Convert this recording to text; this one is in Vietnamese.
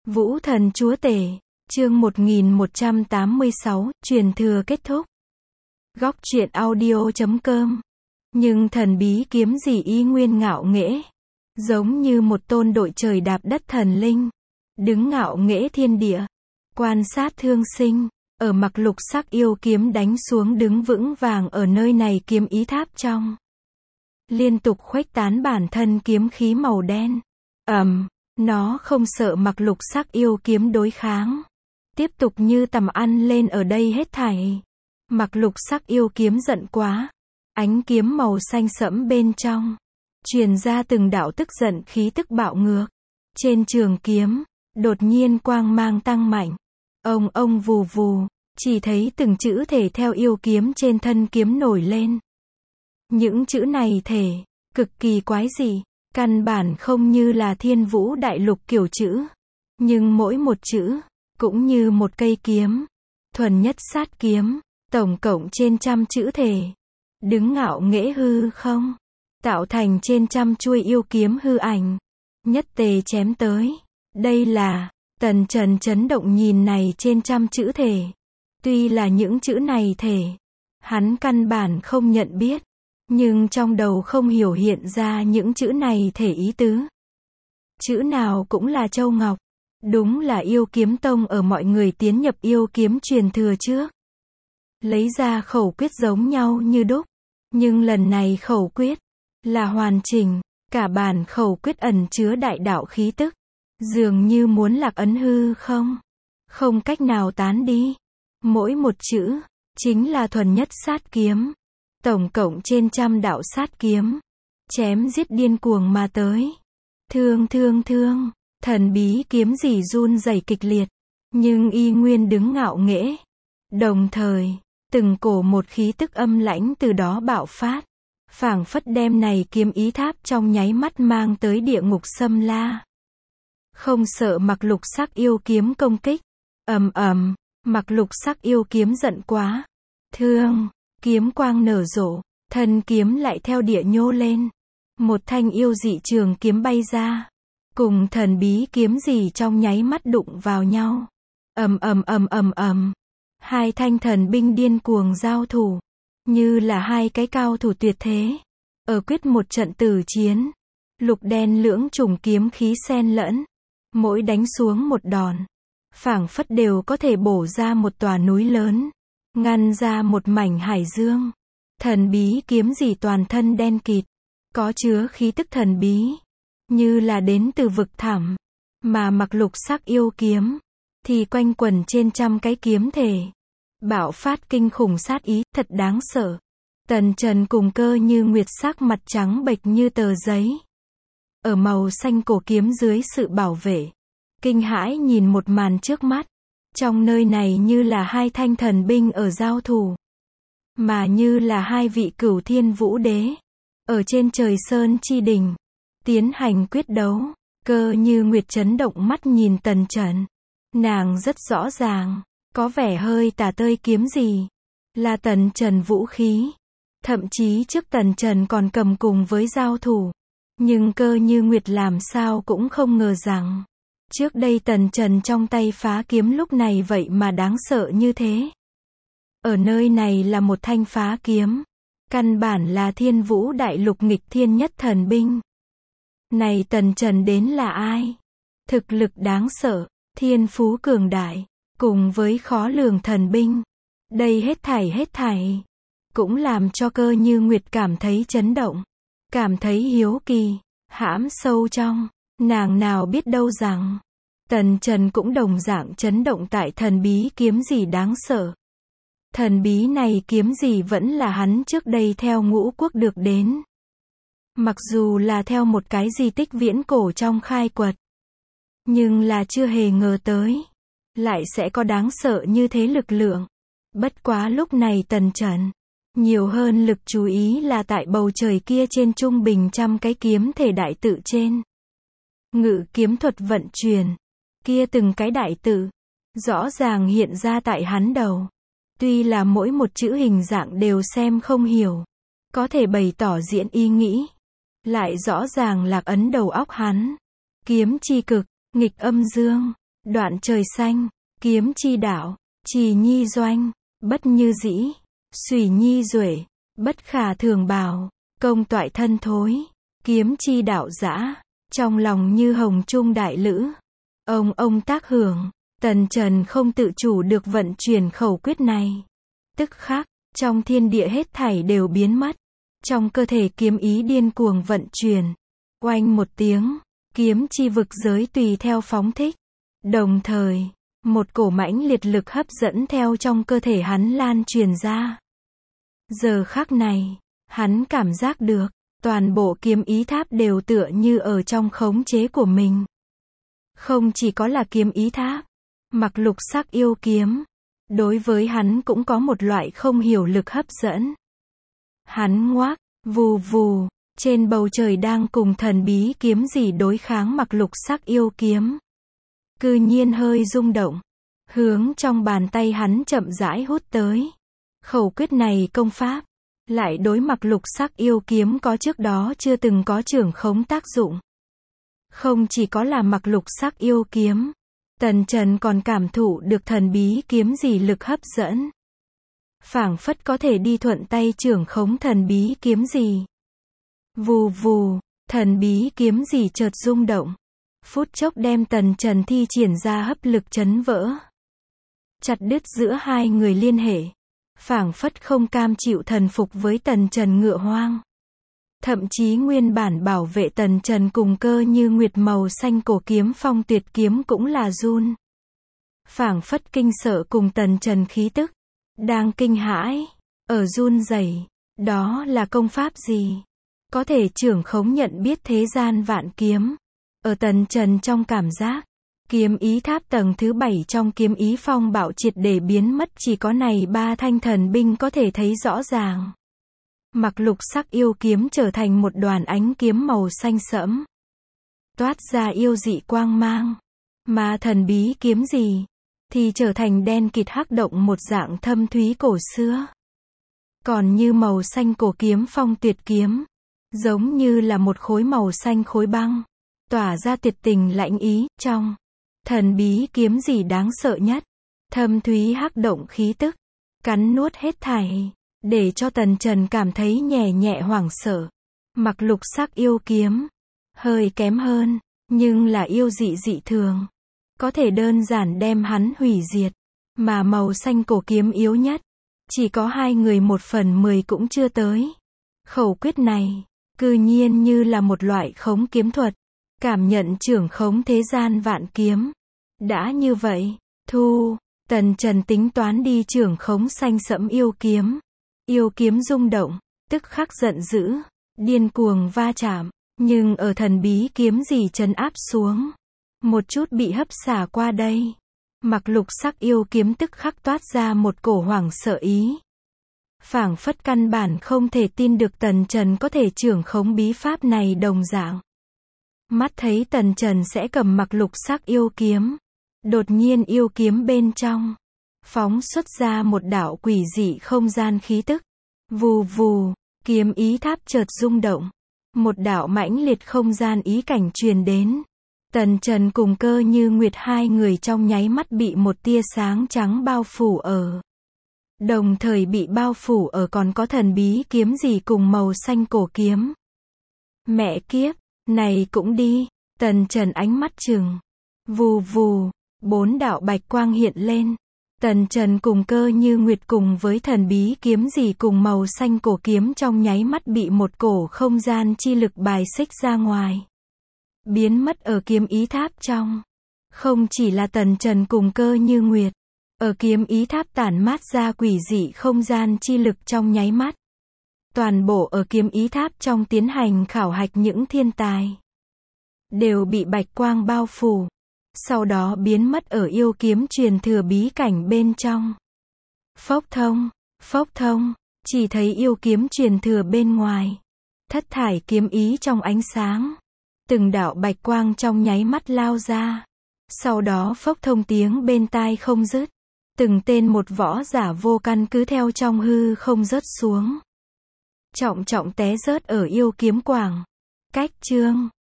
Vũ thần chúa tể, chương 1186, truyền thừa kết thúc. Góc truyện audio.com. Nhưng thần bí kiếm gì y nguyên ngạo nghễ, giống như một tôn đội trời đạp đất thần linh, đứng ngạo nghễ thiên địa, quan sát thương sinh, ở mặc lục sắc yêu kiếm đánh xuống đứng vững vàng ở nơi này kiếm ý tháp trong. Liên tục khuếch tán bản thân kiếm khí màu đen. Nó không sợ mặc lục sắc yêu kiếm đối kháng. Tiếp tục như tầm ăn lên ở đây hết thảy. Mặc lục sắc yêu kiếm giận quá. Ánh kiếm màu xanh sẫm bên trong. Truyền ra từng đạo tức giận khí tức bạo ngược. Trên trường kiếm, đột nhiên quang mang tăng mạnh. Ông vù vù, chỉ thấy từng chữ thể theo yêu kiếm trên thân kiếm nổi lên. Những chữ này thể, cực kỳ quái dị, căn bản không như là Thiên Vũ Đại Lục kiểu chữ. Nhưng mỗi một chữ, cũng như một cây kiếm. Thuần nhất sát kiếm, tổng cộng trên 100 chữ thể. Đứng ngạo nghễ hư không, tạo thành trên 100 chuôi yêu kiếm hư ảnh. Nhất tề chém tới. Đây là, Tần Trần chấn động nhìn này trên 100 chữ thể. Tuy là những chữ này thể, hắn căn bản không nhận biết. Nhưng trong đầu không hiểu hiện ra những chữ này thể ý tứ. Chữ nào cũng là châu ngọc. Đúng là yêu kiếm tông ở mọi người tiến nhập yêu kiếm truyền thừa trước. Lấy ra khẩu quyết giống nhau như đúc. Nhưng lần này khẩu quyết là hoàn chỉnh. Cả bản khẩu quyết ẩn chứa đại đạo khí tức. Dường như muốn lạc ấn hư không. Không cách nào tán đi. Mỗi một chữ, chính là thuần nhất sát kiếm. Tổng cộng trên 100 đạo sát kiếm. Chém giết điên cuồng mà tới. Thương, thần bí kiếm gì run rẩy kịch liệt. Nhưng y nguyên đứng ngạo nghễ. Đồng thời, từng cổ một khí tức âm lãnh từ đó bạo phát. Phảng phất đem này kiếm ý tháp trong nháy mắt mang tới địa ngục xâm la. Không sợ mặc lục sắc yêu kiếm công kích. Mặc lục sắc yêu kiếm giận quá. Kiếm quang nở rộ, thân kiếm lại theo địa nhô lên. Một thanh yêu dị trường kiếm bay ra. Cùng thần bí kiếm gì trong nháy mắt đụng vào nhau. Hai thanh thần binh điên cuồng giao thủ. Như là hai cái cao thủ tuyệt thế. Ở quyết một trận tử chiến. Lục đen lưỡng chủng kiếm khí xen lẫn. Mỗi đánh xuống một đòn. Phảng phất đều có thể bổ ra một tòa núi lớn. Ngăn ra một mảnh hải dương. Thần bí kiếm gì toàn thân đen kịt. Có chứa khí tức thần bí. Như là đến từ vực thẳm. Mà mặc lục sắc yêu kiếm. Thì quanh quẩn trên 100 cái kiếm thể. Bạo phát kinh khủng sát ý, thật đáng sợ. Tần Trần cùng Cơ Như Nguyệt sắc mặt trắng bệch như tờ giấy. Ở màu xanh cổ kiếm dưới sự bảo vệ. Kinh hãi nhìn một màn trước mắt. Trong nơi này như là hai thanh thần binh ở giao thủ. Mà như là hai vị cửu thiên vũ đế. Ở trên trời sơn chi đỉnh. Tiến hành quyết đấu. Cơ Như Nguyệt chấn động mắt nhìn Tần Trần. Nàng rất rõ ràng. Có vẻ hơi tà tơi kiếm gì. Là Tần Trần vũ khí. Thậm chí trước Tần Trần còn cầm cùng với giao thủ. Nhưng Cơ Như Nguyệt làm sao cũng không ngờ rằng. Trước đây Tần Trần trong tay phá kiếm lúc này vậy mà đáng sợ như thế. Ở nơi này là một thanh phá kiếm. Căn bản là Thiên Vũ Đại Lục nghịch thiên nhất thần binh. Này Tần Trần đến là ai? Thực lực đáng sợ, thiên phú cường đại, cùng với khó lường thần binh. Đây hết thảy. Cũng làm cho Cơ Như Nguyệt cảm thấy chấn động. Cảm thấy hiếu kỳ, hãm sâu trong. Nàng nào biết đâu rằng, Tần Trần cũng đồng dạng chấn động tại thần bí kiếm gì đáng sợ. Thần bí này kiếm gì vẫn là hắn trước đây theo Ngũ Quốc được đến. Mặc dù là theo một cái di tích viễn cổ trong khai quật. Nhưng là chưa hề ngờ tới. Lại sẽ có đáng sợ như thế lực lượng. Bất quá lúc này Tần Trần. Nhiều hơn lực chú ý là tại bầu trời kia trên trung bình 100 cái kiếm thể đại tự trên. Ngự kiếm thuật vận chuyển. Kia từng cái đại tự. Rõ ràng hiện ra tại hắn đầu. Tuy là mỗi một chữ hình dạng đều xem không hiểu. Có thể bày tỏ diễn ý nghĩ. Lại rõ ràng lạc ấn đầu óc hắn. Kiếm chi cực, nghịch âm dương. Đoạn trời xanh, kiếm chi đạo, trì nhi doanh, bất như dĩ, xủy nhi duệ, bất khả thường bào, công toại thân thối, kiếm chi đạo dã, trong lòng như hồng trung đại lữ. Ông tác hưởng, tần trần không tự chủ được vận chuyển khẩu quyết này. Tức khắc, trong thiên địa hết thảy đều biến mất. Trong cơ thể kiếm ý điên cuồng vận chuyển. Oanh một tiếng, kiếm chi vực giới tùy theo phóng thích. Đồng thời, một cổ mãnh liệt lực hấp dẫn theo trong cơ thể hắn lan truyền ra. Giờ khắc này, hắn cảm giác được, toàn bộ kiếm ý tháp đều tựa như ở trong khống chế của mình. Không chỉ có là kiếm ý tháp, mặc lục sắc yêu kiếm, đối với hắn cũng có một loại không hiểu lực hấp dẫn. Hắn ngoác, vù vù, trên bầu trời đang cùng thần bí kiếm gì đối kháng mặc lục sắc yêu kiếm. Cư nhiên hơi rung động, hướng trong bàn tay hắn chậm rãi hút tới. Khẩu quyết này công pháp, lại đối mặc lục sắc yêu kiếm có trước đó chưa từng có trưởng khống tác dụng. Không chỉ có là mặc lục sắc yêu kiếm, tần trần còn cảm thụ được thần bí kiếm gì lực hấp dẫn. Phảng phất có thể đi thuận tay trưởng khống thần bí kiếm gì. Vù vù, thần bí kiếm gì chợt rung động. Phút chốc đem tần trần thi triển ra hấp lực chấn vỡ. Chặt đứt giữa hai người liên hệ. Phảng phất không cam chịu thần phục với tần trần ngựa hoang. Thậm chí nguyên bản bảo vệ tần trần cùng cơ như nguyệt màu xanh cổ kiếm phong tuyệt kiếm cũng là run. Phảng phất kinh sợ cùng tần trần khí tức. Đang kinh hãi, ở run rẩy. Đó là công pháp gì? Có thể trưởng khống nhận biết thế gian vạn kiếm. Ở tần trần trong cảm giác, kiếm ý tháp tầng thứ 7 trong kiếm ý phong bạo triệt để biến mất, chỉ có này 3 thanh thần binh có thể thấy rõ ràng. Mặc lục sắc yêu kiếm trở thành một đoàn ánh kiếm màu xanh sẫm, toát ra yêu dị quang mang. Mà thần bí kiếm gì thì trở thành đen kịt hắc động, một dạng thâm thúy cổ xưa. Còn như màu xanh cổ kiếm phong tuyệt kiếm, giống như là một khối màu xanh khối băng, tỏa ra tuyệt tình lãnh ý. Trong thần bí kiếm gì đáng sợ nhất, thâm thúy hắc động khí tức, cắn nuốt hết thảy, để cho tần trần cảm thấy nhẹ nhẹ hoảng sợ. Mặc lục sắc yêu kiếm, hơi kém hơn, nhưng là yêu dị dị thường, có thể đơn giản đem hắn hủy diệt. Mà màu xanh cổ kiếm yếu nhất, chỉ có 2 người 1/10 cũng chưa tới. Khẩu quyết này, cư nhiên như là một loại khống kiếm thuật, cảm nhận trưởng khống thế gian vạn kiếm. Đã như vậy, tần trần tính toán đi trưởng khống xanh sẫm yêu kiếm. Yêu kiếm rung động, tức khắc giận dữ, điên cuồng va chạm, nhưng ở thần bí kiếm gì trấn áp xuống, một chút bị hấp xả qua đây. Mặc lục sắc yêu kiếm tức khắc toát ra một cổ hoảng sợ ý. Phảng phất căn bản không thể tin được tần trần có thể trưởng khống bí pháp này đồng dạng. Mắt thấy tần trần sẽ cầm mặc lục sắc yêu kiếm, đột nhiên yêu kiếm bên trong phóng xuất ra một đạo quỷ dị không gian khí tức. Vù vù, kiếm ý tháp chợt rung động, một đạo mãnh liệt không gian ý cảnh truyền đến. Tần trần cùng cơ như nguyệt 2 người trong nháy mắt bị một tia sáng trắng bao phủ ở. Đồng thời bị bao phủ ở còn có thần bí kiếm gì cùng màu xanh cổ kiếm. Mẹ kiếp, này cũng đi. Tần trần ánh mắt trừng. Vù vù, 4 đạo bạch quang hiện lên. Tần trần cùng cơ như nguyệt cùng với thần bí kiếm gì cùng màu xanh cổ kiếm trong nháy mắt bị một cổ không gian chi lực bài xích ra ngoài, biến mất ở kiếm ý tháp trong. Không chỉ là tần trần cùng cơ như nguyệt, ở kiếm ý tháp tản mát ra quỷ dị không gian chi lực trong nháy mắt. Toàn bộ ở kiếm ý tháp trong tiến hành khảo hạch những thiên tài, đều bị bạch quang bao phủ, sau đó biến mất ở yêu kiếm truyền thừa bí cảnh bên trong. Phốc thông, chỉ thấy yêu kiếm truyền thừa bên ngoài, thất thải kiếm ý trong ánh sáng. Từng đạo bạch quang trong nháy mắt lao ra. Sau đó phốc thông tiếng bên tai không dứt. Từng tên một võ giả vô căn cứ theo trong hư không rớt xuống. Trọng té rớt ở yêu kiếm quảng. Cách chương